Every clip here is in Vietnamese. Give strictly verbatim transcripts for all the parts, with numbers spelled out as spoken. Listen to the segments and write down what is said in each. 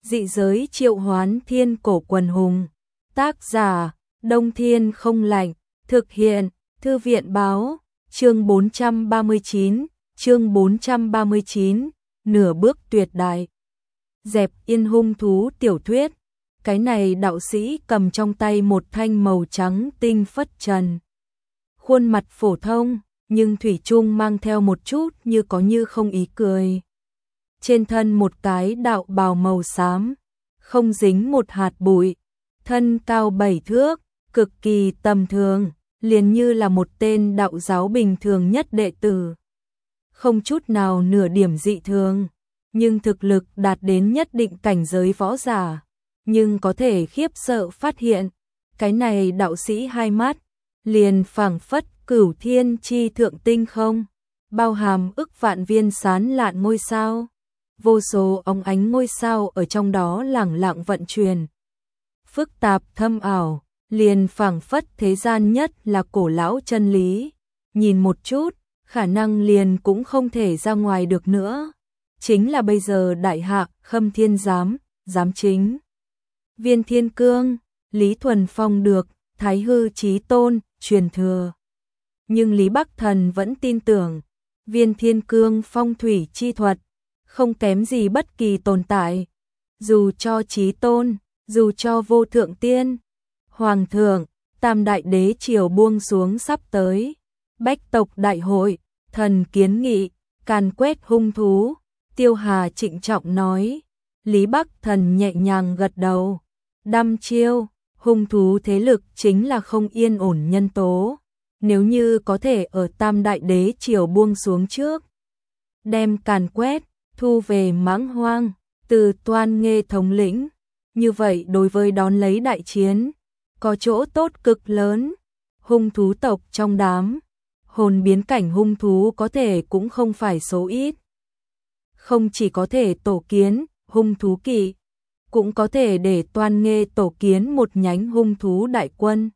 Dị giới triệu hoán thiên cổ quần hùng. Tác giả, Đông Thiên không lạnh. Thực hiện, Thư viện báo. Chương bốn trăm ba mươi chín, chương bốn trăm ba mươi chín, nửa bước tuyệt đại. Dẹp yên hung thú tiểu thuyết. Cái này đạo sĩ cầm trong tay một thanh màu trắng tinh phất trần. Khuôn mặt phổ thông, nhưng thủy chung mang theo một chút như có như không ý cười. Trên thân một cái đạo bào màu xám, không dính một hạt bụi, thân cao bảy thước, cực kỳ tầm thường, liền như là một tên đạo giáo bình thường nhất đệ tử. Không chút nào nửa điểm dị thường, nhưng thực lực đạt đến nhất định cảnh giới võ giả, nhưng có thể khiếp sợ phát hiện, cái này đạo sĩ hai mắt, liền phảng phất cửu thiên chi thượng tinh không, bao hàm ức vạn viên sáng lạn ngôi sao. Vô số óng ánh ngôi sao ở trong đó lẳng lặng vận chuyển. Phức tạp thâm ảo, liền phảng phất thế gian nhất là cổ lão chân lý. Nhìn một chút, khả năng liền cũng không thể ra ngoài được nữa. Chính là bây giờ đại hạ, Khâm Thiên Giám, giám chính. Viên Thiên Cương, Lý Thuần Phong được, Thái Hư Chí Tôn, truyền thừa. Nhưng Lý Bắc Thần vẫn tin tưởng, Viên Thiên Cương phong thủy chi thuật, không kém gì bất kỳ tồn tại. Dù cho Chí Tôn, dù cho vô thượng tiên, hoàng thượng, tam đại đế triều buông xuống sắp tới. Bách tộc đại hội, thần kiến nghị, càn quét hung thú. Tiêu Hà trịnh trọng nói. Lý Bắc Thần nhẹ nhàng gật đầu. Đăm chiêu, hung thú thế lực chính là không yên ổn nhân tố. Nếu như có thể ở tam đại đế triều buông xuống trước, đem càn quét, thu về mãng hoang, từ Toan Nghê thống lĩnh, như vậy đối với đón lấy đại chiến, có chỗ tốt cực lớn. Hung thú tộc trong đám, hồn biến cảnh hung thú có thể cũng không phải số ít. Không chỉ có thể tổ kiến hung thú kỵ, cũng có thể để Toan Nghê tổ kiến một nhánh hung thú đại quân.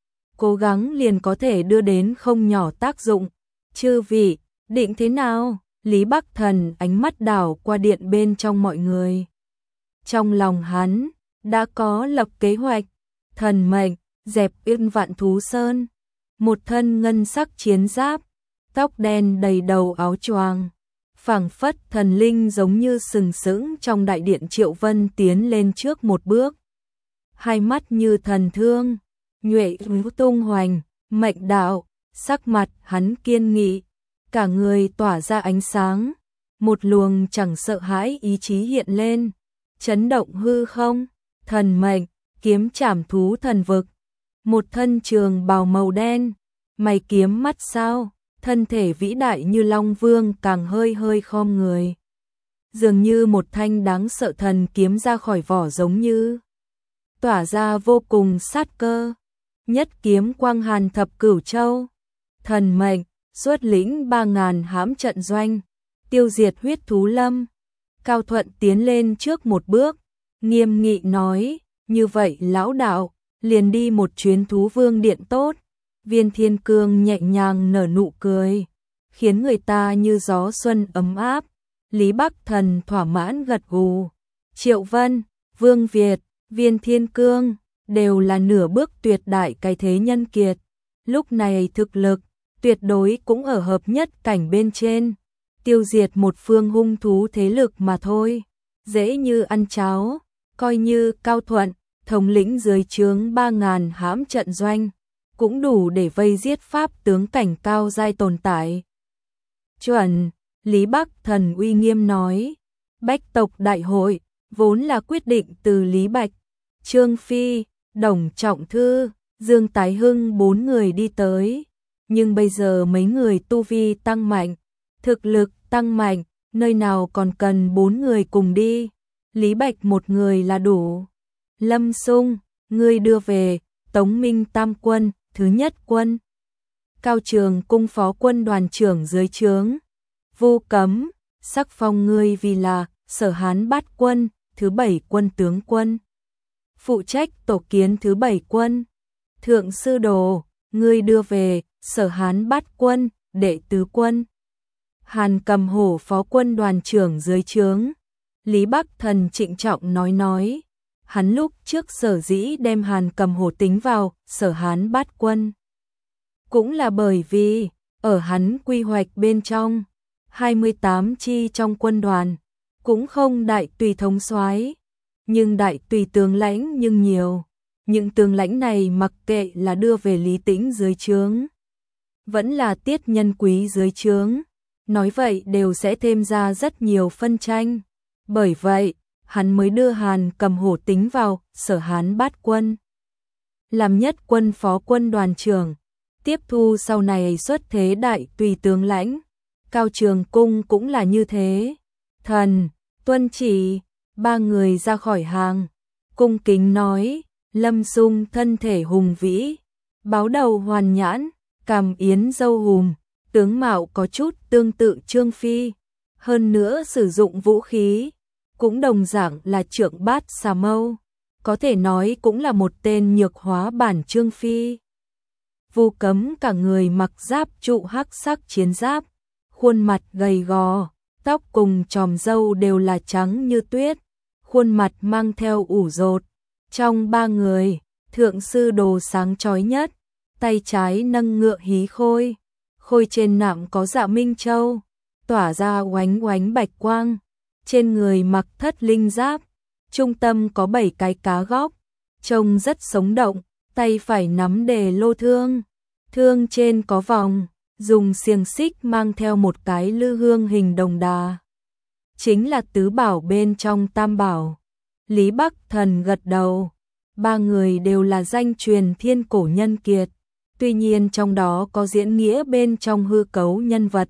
Cố gắng liền có thể đưa đến không nhỏ tác dụng. Chư vị, định thế nào? Lý Bắc Thần ánh mắt đảo qua điện bên trong mọi người. Trong lòng hắn, đã có lập kế hoạch. Thần mệnh, dẹp yên vạn thú sơn. Một thân ngân sắc chiến giáp, tóc đen đầy đầu áo choàng, phảng phất thần linh giống như sừng sững trong đại điện Triệu Vân tiến lên trước một bước. Hai mắt như thần thương, nhuệ tung hoành, mệnh đạo, sắc mặt hắn kiên nghị, cả người tỏa ra ánh sáng, một luồng chẳng sợ hãi ý chí hiện lên, chấn động hư không. Thần mệnh, kiếm trảm thú thần vực, một thân trường bào màu đen, mày kiếm mắt sao, thân thể vĩ đại như Long Vương càng hơi hơi khom người. Dường như một thanh đáng sợ thần kiếm ra khỏi vỏ giống như tỏa ra vô cùng sát cơ. Nhất kiếm quang hàn thập cửu châu. Thần mệnh, xuất lĩnh ba ngàn hãm trận doanh, tiêu diệt huyết thú lâm. Cao Thuận tiến lên trước một bước, nghiêm nghị nói, như vậy lão đạo, liền đi một chuyến thú vương điện tốt. Viên Thiên Cương nhẹ nhàng nở nụ cười, khiến người ta như gió xuân ấm áp. Lý Bắc Thần thỏa mãn gật gù. Triệu Vân, Vương Việt, Viên Thiên Cương đều là nửa bước tuyệt đại cái thế nhân kiệt. Lúc này thực lực tuyệt đối cũng ở hợp nhất cảnh bên trên, tiêu diệt một phương hung thú thế lực mà thôi, dễ như ăn cháo. Coi như Cao Thuận thống lĩnh dưới trướng ba ngàn hãm trận doanh, cũng đủ để vây giết pháp tướng cảnh cao giai tồn tại. Chuẩn, Lý Bắc Thần uy nghiêm nói. Bách tộc đại hội vốn là quyết định từ Lý Bạch, Trương Phi, Đồng Trọng Thư, Dương Tái Hưng bốn người đi tới, nhưng bây giờ mấy người tu vi tăng mạnh, thực lực tăng mạnh, nơi nào còn cần bốn người cùng đi. Lý Bạch một người là đủ. Lâm Sung, ngươi đưa về Tống Minh Tam quân, thứ nhất quân. Cao Trường cung phó quân đoàn trưởng dưới trướng. Vu Cấm, sắc phong ngươi vì là Sở Hán bát quân, thứ bảy quân tướng quân. Phụ trách tổ kiến thứ bảy quân. Thượng Sư Đồ, ngươi đưa về Sở Hán bát quân, đệ tứ quân. Hàn Cầm Hổ phó quân đoàn trưởng dưới trướng. Lý Bắc Thần trịnh trọng nói nói, hắn lúc trước sở dĩ đem Hàn Cầm Hổ tính vào Sở Hán Bát Quân. Cũng là bởi vì, ở hắn quy hoạch bên trong, hai mươi tám chi trong quân đoàn, cũng không đại tùy thống soái, nhưng đại tùy tướng lãnh nhưng nhiều. Những tướng lãnh này mặc kệ là đưa về Lý Tĩnh dưới trướng, vẫn là Tiết Nhân Quý dưới trướng, nói vậy đều sẽ thêm ra rất nhiều phân tranh. Bởi vậy, hắn mới đưa Hàn Cầm Hổ tính vào Sở Hán Bát Quân, làm nhất quân phó quân đoàn trưởng, tiếp thu sau này xuất thế đại tùy tướng lãnh. Cao Trường Cung cũng là như thế. Thần, tuân chỉ, ba người ra khỏi hàng, cung kính nói, Lâm Sung thân thể hùng vĩ, báo đầu hoàn nhãn, cằm yến râu hùm, tướng mạo có chút tương tự Trương Phi, hơn nữa sử dụng vũ khí, cũng đồng dạng là trượng bát xà mâu, có thể nói cũng là một tên nhược hóa bản Trương Phi. Vu Cấm cả người mặc giáp trụ hắc sắc chiến giáp, khuôn mặt gầy gò, tóc cùng chòm râu đều là trắng như tuyết, khuôn mặt mang theo ủ rột. Trong ba người, thượng sư đồ sáng chói nhất, tay trái nâng ngựa hí khôi, khôi trên nạm có dạ minh châu, tỏa ra oánh oánh bạch quang, trên người mặc thất linh giáp, trung tâm có bảy cái cá góc, trông rất sống động, tay phải nắm đề lô thương, thương trên có vòng, dùng xiềng xích mang theo một cái lư hương hình đồng đà. Chính là tứ bảo bên trong tam bảo. Lý Bắc Thần gật đầu, ba người đều là danh truyền thiên cổ nhân kiệt, tuy nhiên trong đó có diễn nghĩa bên trong hư cấu nhân vật.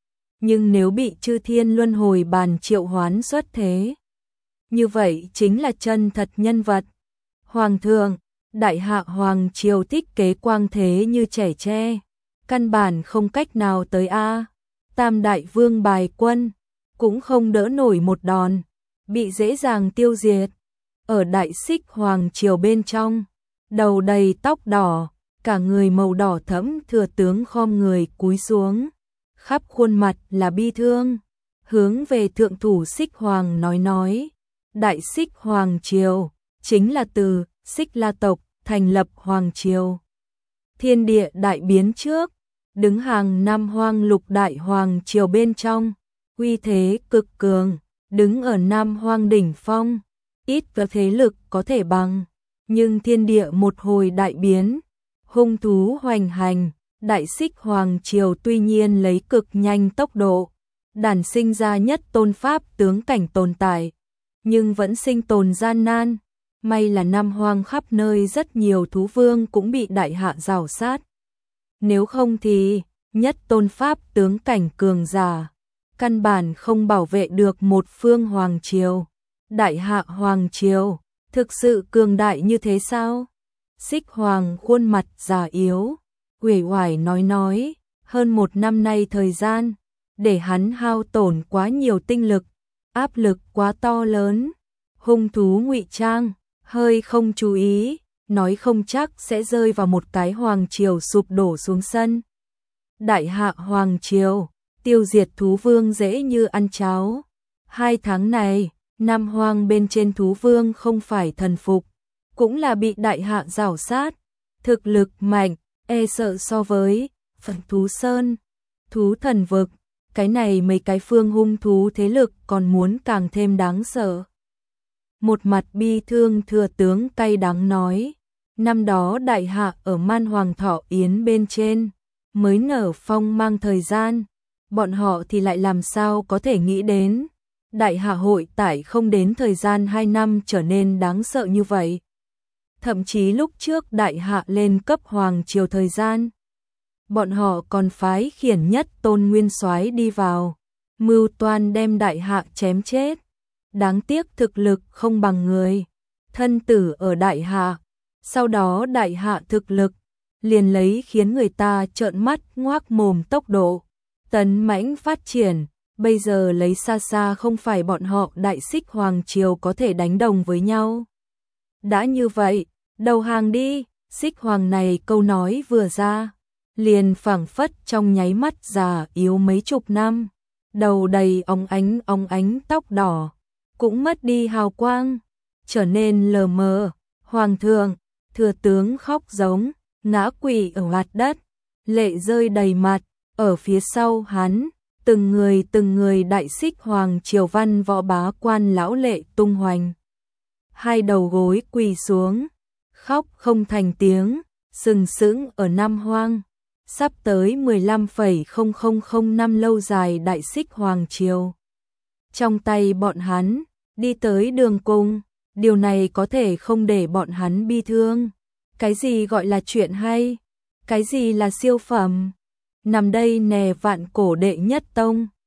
Nhưng nếu bị chư thiên luân hồi bàn triệu hoán xuất thế, như vậy chính là chân thật nhân vật. Hoàng thượng, đại hạ hoàng triều thích kế quang thế như trẻ tre, căn bản không cách nào tới a. Tam đại vương bài quân cũng không đỡ nổi một đòn, bị dễ dàng tiêu diệt. Ở đại xích hoàng triều bên trong, đầu đầy tóc đỏ, cả người màu đỏ thẫm thừa tướng khom người cúi xuống, khắp khuôn mặt là bi thương, hướng về thượng thủ Xích Hoàng nói nói, đại xích hoàng triều chính là từ Xích La tộc thành lập hoàng triều. Thiên địa đại biến trước, đứng hàng năm hoang lục đại hoàng triều bên trong, uy thế cực cường, đứng ở Nam Hoang đỉnh phong, ít có thế lực có thể bằng, nhưng thiên địa một hồi đại biến, hung thú hoành hành, đại xích hoàng triều tuy nhiên lấy cực nhanh tốc độ, đản sinh ra nhất tôn pháp tướng cảnh tồn tại, nhưng vẫn sinh tồn gian nan. May là Nam Hoang khắp nơi rất nhiều thú vương cũng bị đại hạ rào sát. Nếu không thì, nhất tôn pháp tướng cảnh cường giả, căn bản không bảo vệ được một phương hoàng triều. Đại hạ hoàng triều, thực sự cường đại như thế sao? Xích Hoàng khuôn mặt già yếu, uể oải nói nói, hơn một năm nay thời gian, để hắn hao tổn quá nhiều tinh lực, áp lực quá to lớn, hung thú ngụy trang, hơi không chú ý, nói không chắc sẽ rơi vào một cái hoàng triều sụp đổ xuống sân. Đại hạ hoàng triều, tiêu diệt thú vương dễ như ăn cháo. Hai tháng này, Nam Hoang bên trên thú vương không phải thần phục, cũng là bị đại hạ rào sát, thực lực mạnh, e sợ so với phần thú sơn, thú thần vực, cái này mấy cái phương hung thú thế lực còn muốn càng thêm đáng sợ. Một mặt bi thương thừa tướng cay đắng nói, năm đó đại hạ ở Man Hoàng Thọ Yến bên trên, mới nở phong mang thời gian, bọn họ thì lại làm sao có thể nghĩ đến, đại hạ hội tại không đến thời gian hai năm trở nên đáng sợ như vậy. Thậm chí lúc trước đại hạ lên cấp hoàng triều thời gian, bọn họ còn phái khiển nhất tôn nguyên soái đi vào, mưu toan đem đại hạ chém chết. Đáng tiếc thực lực không bằng người, thân tử ở đại hạ, sau đó đại hạ thực lực, liền lấy khiến người ta trợn mắt ngoác mồm tốc độ, tấn mãnh phát triển, bây giờ lấy xa xa không phải bọn họ đại xích hoàng triều có thể đánh đồng với nhau. Đã như vậy, đầu hàng đi, xích hoàng này câu nói vừa ra, liền phảng phất trong nháy mắt già yếu mấy chục năm, đầu đầy óng ánh óng ánh tóc đỏ, cũng mất đi hào quang, trở nên lờ mờ. Hoàng thượng, thừa tướng khóc giống, ngã quỵ ở mặt đất, lệ rơi đầy mặt, ở phía sau hắn, từng người từng người đại xích hoàng triều văn võ bá quan lão lệ tung hoành. Hai đầu gối quỳ xuống, khóc không thành tiếng, sừng sững ở Nam Hoang. Sắp tới mười lăm phẩy không không không năm lâu dài đại xích hoàng triều. Trong tay bọn hắn, đi tới đường cùng, điều này có thể không để bọn hắn bi thương. Cái gì gọi là chuyện hay? Cái gì là siêu phẩm? Nằm đây nè vạn cổ đệ nhất tông.